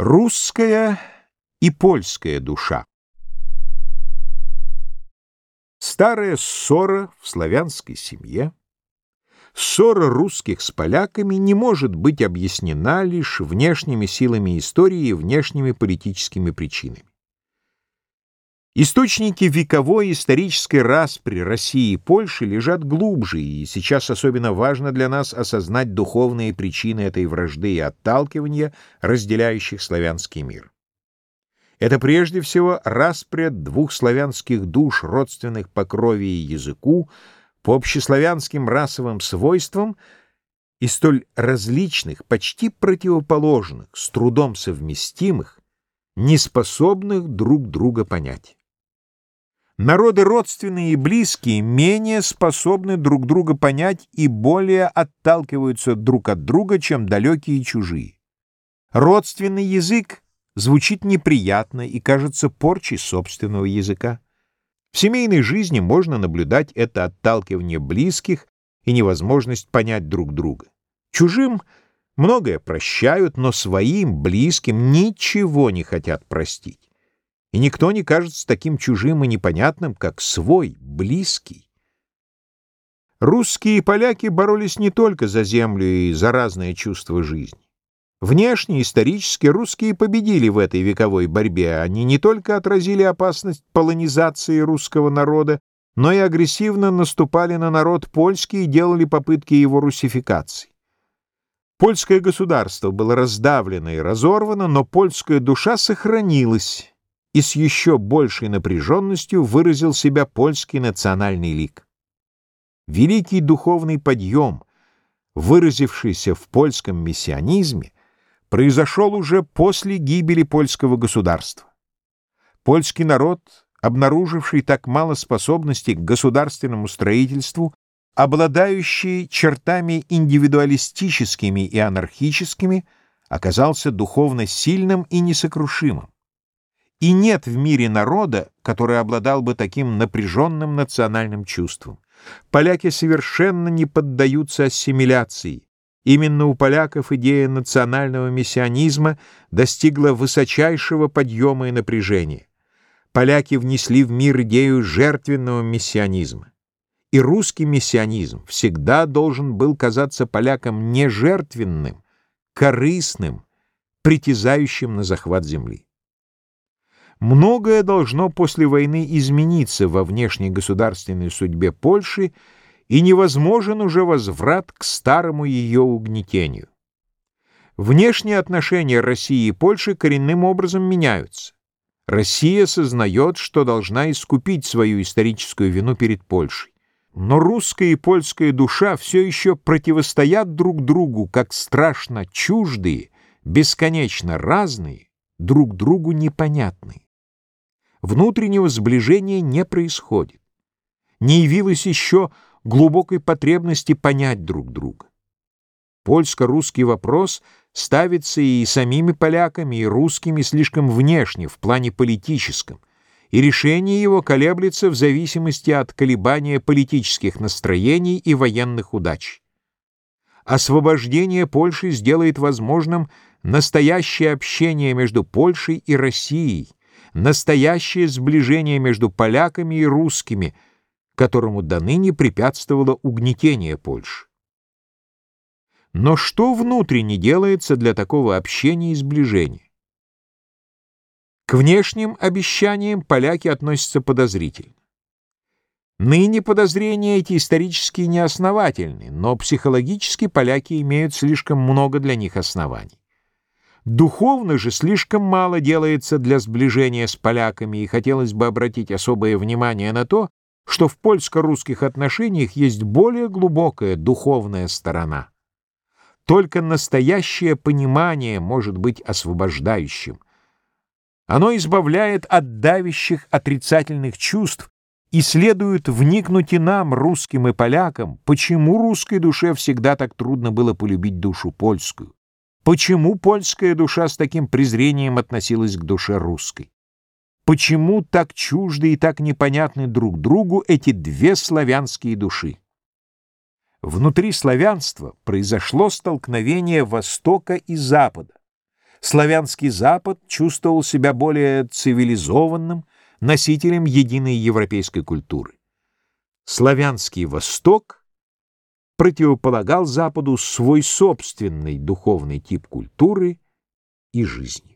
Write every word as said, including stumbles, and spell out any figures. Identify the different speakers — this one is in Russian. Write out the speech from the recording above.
Speaker 1: Русская и польская душа. Старая ссора в славянской семье, ссора русских с поляками, не может быть объяснена лишь внешними силами истории и внешними политическими причинами. Источники вековой исторической распри России и Польши лежат глубже, и сейчас особенно важно для нас осознать духовные причины этой вражды и отталкивания, разделяющих славянский мир. Это прежде всего распря двух славянских душ, родственных по крови и языку, по общеславянским расовым свойствам и столь различных, почти противоположных, с трудом совместимых, неспособных друг друга понять. Народы родственные и близкие менее способны друг друга понять и более отталкиваются друг от друга, чем далекие и чужие. Родственный язык звучит неприятно и кажется порчей собственного языка. В семейной жизни можно наблюдать это отталкивание близких и невозможность понять друг друга. Чужим многое прощают, но своим, близким, ничего не хотят простить. И никто не кажется таким чужим и непонятным, как свой, близкий. Русские и поляки боролись не только за землю и за разные чувства жизни. Внешне, исторически, русские победили в этой вековой борьбе. Они не только отразили опасность полонизации русского народа, но и агрессивно наступали на народ польский и делали попытки его русификации. Польское государство было раздавлено и разорвано, но польская душа сохранилась, и с еще большей напряженностью выразил себя польский национальный лик. Великий духовный подъем, выразившийся в польском миссионизме, произошел уже после гибели польского государства. Польский народ, обнаруживший так мало способностей к государственному строительству, обладающий чертами индивидуалистическими и анархическими, оказался духовно сильным и несокрушимым. И нет в мире народа, который обладал бы таким напряженным национальным чувством. Поляки совершенно не поддаются ассимиляции. Именно у поляков идея национального миссионизма достигла высочайшего подъема и напряжения. Поляки внесли в мир идею жертвенного миссионизма. И русский миссионизм всегда должен был казаться полякам не жертвенным, корыстным, притязающим на захват земли. Многое должно после войны измениться во внешней государственной судьбе Польши, и невозможен уже возврат к старому ее угнетению. Внешние отношения России и Польши коренным образом меняются. Россия сознает, что должна искупить свою историческую вину перед Польшей. Но русская и польская душа все еще противостоят друг другу, как страшно чуждые, бесконечно разные, друг другу непонятные. Внутреннего сближения не происходит. Не явилось еще глубокой потребности понять друг друга. Польско-русский вопрос ставится и самими поляками, и русскими слишком внешне, в плане политическом, и решение его колеблется в зависимости от колебания политических настроений и военных удач. Освобождение Польши сделает возможным настоящее общение между Польшей и Россией, настоящее сближение между поляками и русскими, которому доныне препятствовало угнетение Польши. Но что внутренне делается для такого общения и сближения? К внешним обещаниям поляки относятся подозрительно. Ныне подозрения эти исторически неосновательны, но психологически поляки имеют слишком много для них оснований. Духовно же слишком мало делается для сближения с поляками, и хотелось бы обратить особое внимание на то, что в польско-русских отношениях есть более глубокая духовная сторона. Только настоящее понимание может быть освобождающим. Оно избавляет от давящих отрицательных чувств, и следует вникнуть и нам, русским и полякам, почему русской душе всегда так трудно было полюбить душу польскую. Почему польская душа с таким презрением относилась к душе русской? Почему так чужды и так непонятны друг другу эти две славянские души? Внутри славянства произошло столкновение Востока и Запада, Славянский Запад чувствовал себя более цивилизованным, носителем единой европейской культуры. Славянский Восток противополагал Западу свой собственный духовный тип культуры и жизни.